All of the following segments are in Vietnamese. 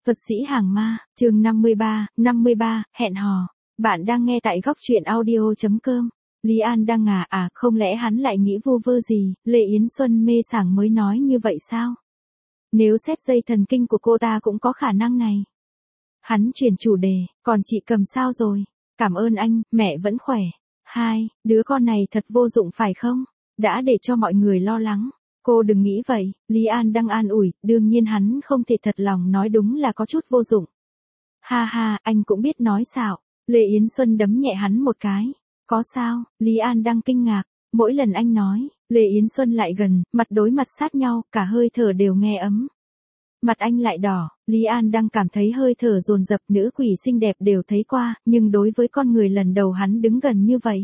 Thuật sĩ hàng ma, chương 53, hẹn hò. Bạn đang nghe tại góc truyện audio.com. Lý An đang không lẽ hắn lại nghĩ vu vơ gì, Lệ Yến Xuân mê sảng mới nói như vậy sao? Nếu xét dây thần kinh của cô ta cũng có khả năng này. Hắn chuyển chủ đề, còn chị Cầm sao rồi? Cảm ơn anh, mẹ vẫn khỏe. Hai, đứa con này thật vô dụng phải không? Đã để cho mọi người lo lắng. Cô đừng nghĩ vậy, Lý An đang an ủi, đương nhiên hắn không thể thật lòng nói đúng là có chút vô dụng. Ha ha, anh cũng biết nói xạo. Lệ Yến Xuân đấm nhẹ hắn một cái. Có sao? Lý An đang kinh ngạc. Mỗi lần anh nói, Lệ Yến Xuân lại gần, mặt đối mặt sát nhau, cả hơi thở đều nghe ấm. Mặt anh lại đỏ, Lý An đang cảm thấy hơi thở dồn dập, nữ quỷ xinh đẹp đều thấy qua, nhưng đối với con người lần đầu hắn đứng gần như vậy.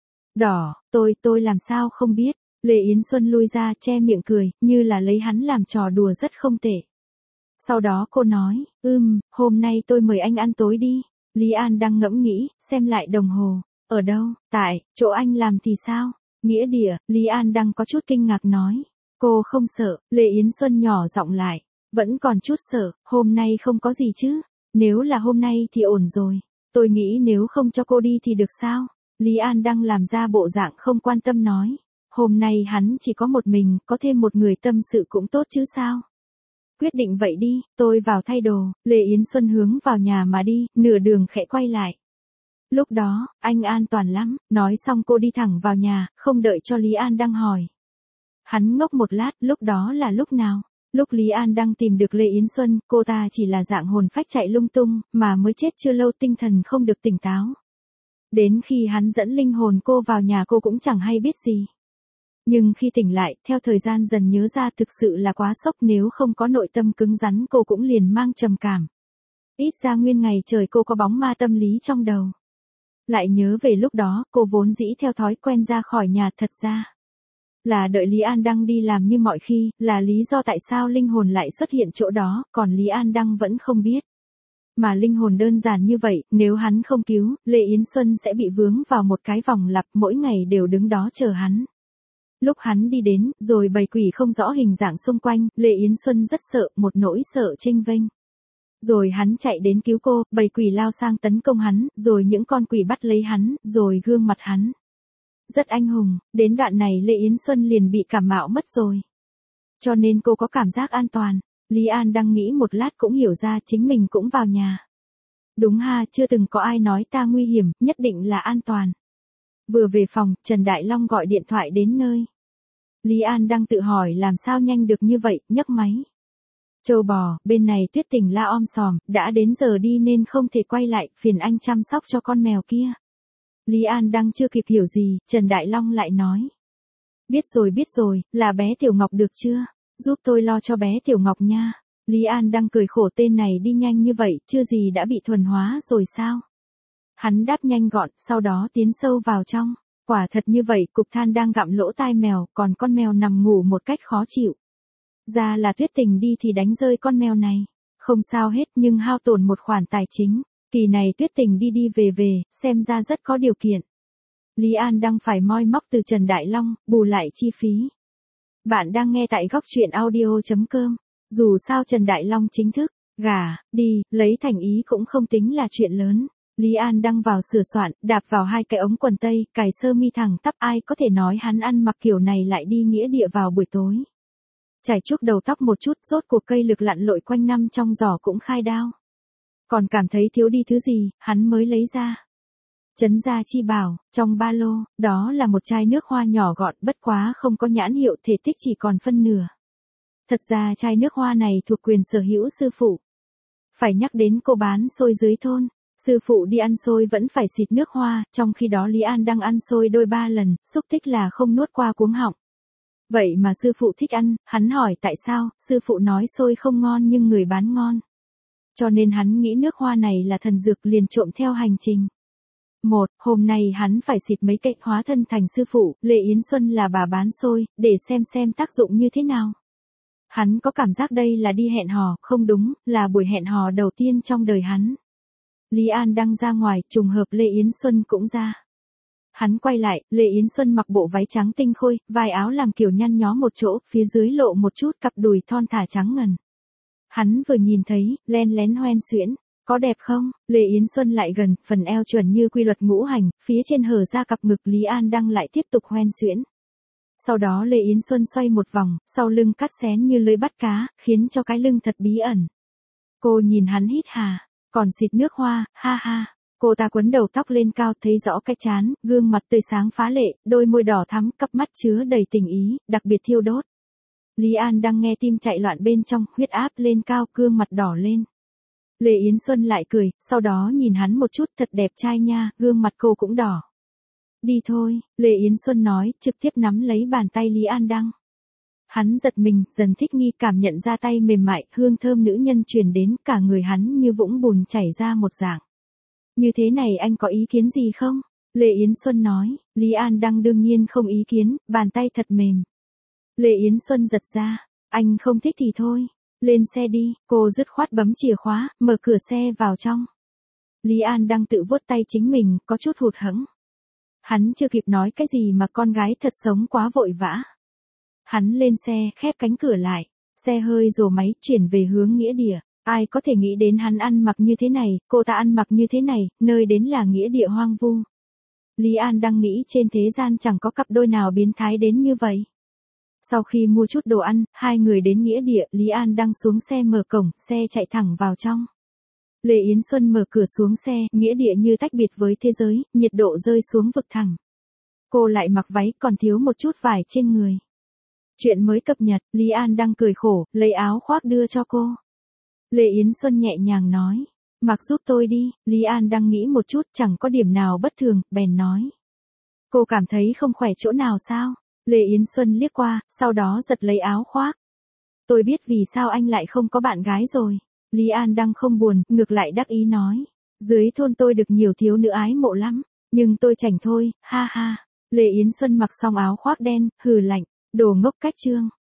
Đỏ, tôi làm sao không biết. Lệ Yến Xuân lui ra che miệng cười, như là lấy hắn làm trò đùa rất không tệ. Sau đó cô nói, hôm nay tôi mời anh ăn tối đi. Lý An đang ngẫm nghĩ, xem lại đồng hồ. Ở đâu? Tại, chỗ anh làm thì sao? Nghĩa địa, Lý An đang có chút kinh ngạc nói. Cô không sợ, Lệ Yến Xuân nhỏ giọng lại. Vẫn còn chút sợ, hôm nay không có gì chứ. Nếu là hôm nay thì ổn rồi. Tôi nghĩ nếu không cho cô đi thì được sao? Lý An đang làm ra bộ dạng không quan tâm nói. Hôm nay hắn chỉ có một mình, có thêm một người tâm sự cũng tốt chứ sao? Quyết định vậy đi, tôi vào thay đồ. Lệ Yến Xuân hướng vào nhà mà đi, nửa đường khẽ quay lại. Lúc đó, anh an toàn lắm, nói xong cô đi thẳng vào nhà, không đợi cho Lý An đang hỏi. Hắn ngốc một lát, lúc đó là lúc nào? Lúc Lý An đang tìm được Lệ Yến Xuân, cô ta chỉ là dạng hồn phách chạy lung tung, mà mới chết chưa lâu tinh thần không được tỉnh táo. Đến khi hắn dẫn linh hồn cô vào nhà cô cũng chẳng hay biết gì. Nhưng khi tỉnh lại, theo thời gian dần nhớ ra thực sự là quá sốc, nếu không có nội tâm cứng rắn cô cũng liền mang trầm cảm. Ít ra nguyên ngày trời cô có bóng ma tâm lý trong đầu. Lại nhớ về lúc đó, cô vốn dĩ theo thói quen ra khỏi nhà, thật ra là đợi Lý An Đăng đi làm như mọi khi, là lý do tại sao linh hồn lại xuất hiện chỗ đó, còn Lý An Đăng vẫn không biết. Mà linh hồn đơn giản như vậy, nếu hắn không cứu, Lệ Yến Xuân sẽ bị vướng vào một cái vòng lặp, mỗi ngày đều đứng đó chờ hắn. Lúc hắn đi đến, rồi bầy quỷ không rõ hình dạng xung quanh, Lệ Yến Xuân rất sợ, một nỗi sợ chênh vênh. Rồi hắn chạy đến cứu cô, bầy quỷ lao sang tấn công hắn, rồi những con quỷ bắt lấy hắn, rồi gương mặt hắn. Rất anh hùng, đến đoạn này Lệ Yến Xuân liền bị cảm mạo mất rồi. Cho nên cô có cảm giác an toàn. Lý An đang nghĩ một lát cũng hiểu ra chính mình cũng vào nhà. Đúng ha, chưa từng có ai nói ta nguy hiểm, nhất định là an toàn. Vừa về phòng, Trần Đại Long gọi điện thoại đến nơi. Lý An đang tự hỏi làm sao nhanh được như vậy, nhấc máy. Châu bò, bên này Tuyết Tình la om sòm, đã đến giờ đi nên không thể quay lại, phiền anh chăm sóc cho con mèo kia. Lý An đang chưa kịp hiểu gì, Trần Đại Long lại nói. Biết rồi, là bé Tiểu Ngọc được chưa? Giúp tôi lo cho bé Tiểu Ngọc nha. Lý An đang cười khổ, tên này đi nhanh như vậy, chưa gì đã bị thuần hóa rồi sao? Hắn đáp nhanh gọn, sau đó tiến sâu vào trong. Quả thật như vậy, cục than đang gặm lỗ tai mèo, còn con mèo nằm ngủ một cách khó chịu. Ra là Tuyết Tình đi thì đánh rơi con mèo này. Không sao hết, nhưng hao tổn một khoản tài chính. Kỳ này Tuyết Tình đi về, xem ra rất có điều kiện. Lý An đang phải moi móc từ Trần Đại Long, bù lại chi phí. Bạn đang nghe tại góc truyện audio.com. Dù sao Trần Đại Long chính thức, đi, lấy thành ý cũng không tính là chuyện lớn. Lý An đang vào sửa soạn, đạp vào hai cái ống quần tây, cài sơ mi thẳng tắp, ai có thể nói hắn ăn mặc kiểu này lại đi nghĩa địa vào buổi tối. Chải chuốt đầu tóc một chút, rốt cuộc cây lực lặn lội quanh năm trong giỏ cũng khai đao. Còn cảm thấy thiếu đi thứ gì, hắn mới lấy ra. Trấn Gia Chi bảo, trong ba lô, đó là một chai nước hoa nhỏ gọn, bất quá không có nhãn hiệu, thể tích chỉ còn phân nửa. Thật ra chai nước hoa này thuộc quyền sở hữu sư phụ. Phải nhắc đến cô bán xôi dưới thôn. Sư phụ đi ăn xôi vẫn phải xịt nước hoa, trong khi đó Lý An đang ăn xôi đôi ba lần, xúc tích là không nuốt qua cuống họng. Vậy mà sư phụ thích ăn, hắn hỏi tại sao, sư phụ nói xôi không ngon nhưng người bán ngon. Cho nên hắn nghĩ nước hoa này là thần dược, liền trộm theo hành trình. Hôm nay hắn phải xịt mấy cây, hóa thân thành sư phụ, Lệ Yến Xuân là bà bán xôi, để xem tác dụng như thế nào. Hắn có cảm giác đây là đi hẹn hò, không đúng, là buổi hẹn hò đầu tiên trong đời hắn. Lý An đang ra ngoài, trùng hợp Lệ Yến Xuân cũng ra. Hắn quay lại, Lệ Yến Xuân mặc bộ váy trắng tinh khôi, vai áo làm kiểu nhăn nhó một chỗ, phía dưới lộ một chút cặp đùi thon thả trắng ngần. Hắn vừa nhìn thấy, len lén hoen xuyễn. Có đẹp không? Lê Yến Xuân lại gần, phần eo chuẩn như quy luật ngũ hành, phía trên hở ra cặp ngực Lý An Đăng lại tiếp tục hoen xuyễn. Sau đó Lê Yến Xuân xoay một vòng, sau lưng cắt xén như lưới bắt cá, khiến cho cái lưng thật bí ẩn. Cô nhìn hắn hít hà, còn xịt nước hoa, ha ha. Cô ta quấn đầu tóc lên cao thấy rõ cái trán, gương mặt tươi sáng phá lệ, đôi môi đỏ thắm, cặp mắt chứa đầy tình ý, đặc biệt thiêu đốt. Lý An đang nghe tim chạy loạn bên trong, huyết áp lên cao, gương mặt đỏ lên. Lê Yến Xuân lại cười, sau đó nhìn hắn một chút, thật đẹp trai nha, gương mặt cô cũng đỏ. Đi thôi, Lê Yến Xuân nói, trực tiếp nắm lấy bàn tay Lý An Đăng. Hắn giật mình, dần thích nghi, cảm nhận ra tay mềm mại, hương thơm nữ nhân truyền đến, cả người hắn như vũng bùn chảy ra một dạng. Như thế này anh có ý kiến gì không? Lê Yến Xuân nói. Lý An Đăng đương nhiên không ý kiến, bàn tay thật mềm. Lê Yến Xuân giật ra. Anh không thích thì thôi. Lên xe đi, cô dứt khoát bấm chìa khóa, mở cửa xe vào trong. Lý An Đăng tự vuốt tay chính mình, có chút hụt hẫng. Hắn chưa kịp nói cái gì mà con gái thật sống quá vội vã. Hắn lên xe, khép cánh cửa lại. Xe hơi rồ máy, chuyển về hướng nghĩa địa. Ai có thể nghĩ đến hắn ăn mặc như thế này, cô ta ăn mặc như thế này, nơi đến là nghĩa địa hoang vu. Lý An đang nghĩ trên thế gian chẳng có cặp đôi nào biến thái đến như vậy. Sau khi mua chút đồ ăn, hai người đến nghĩa địa, Lý An đang xuống xe mở cổng, xe chạy thẳng vào trong. Lê Yến Xuân mở cửa xuống xe, nghĩa địa như tách biệt với thế giới, nhiệt độ rơi xuống vực thẳm. Cô lại mặc váy còn thiếu một chút vải trên người. Chuyện mới cập nhật, Lý An đang cười khổ, lấy áo khoác đưa cho cô. Lê Yến Xuân nhẹ nhàng nói, mặc giúp tôi đi, Lý An đang nghĩ một chút chẳng có điểm nào bất thường, bèn nói. Cô cảm thấy không khỏe chỗ nào sao? Lê Yến Xuân liếc qua, sau đó giật lấy áo khoác. Tôi biết vì sao anh lại không có bạn gái rồi. Lý An đang không buồn, ngược lại đắc ý nói. Dưới thôn tôi được nhiều thiếu nữ ái mộ lắm, nhưng tôi chảnh thôi, ha ha. Lê Yến Xuân mặc xong áo khoác đen, hừ lạnh, đồ ngốc cách trương.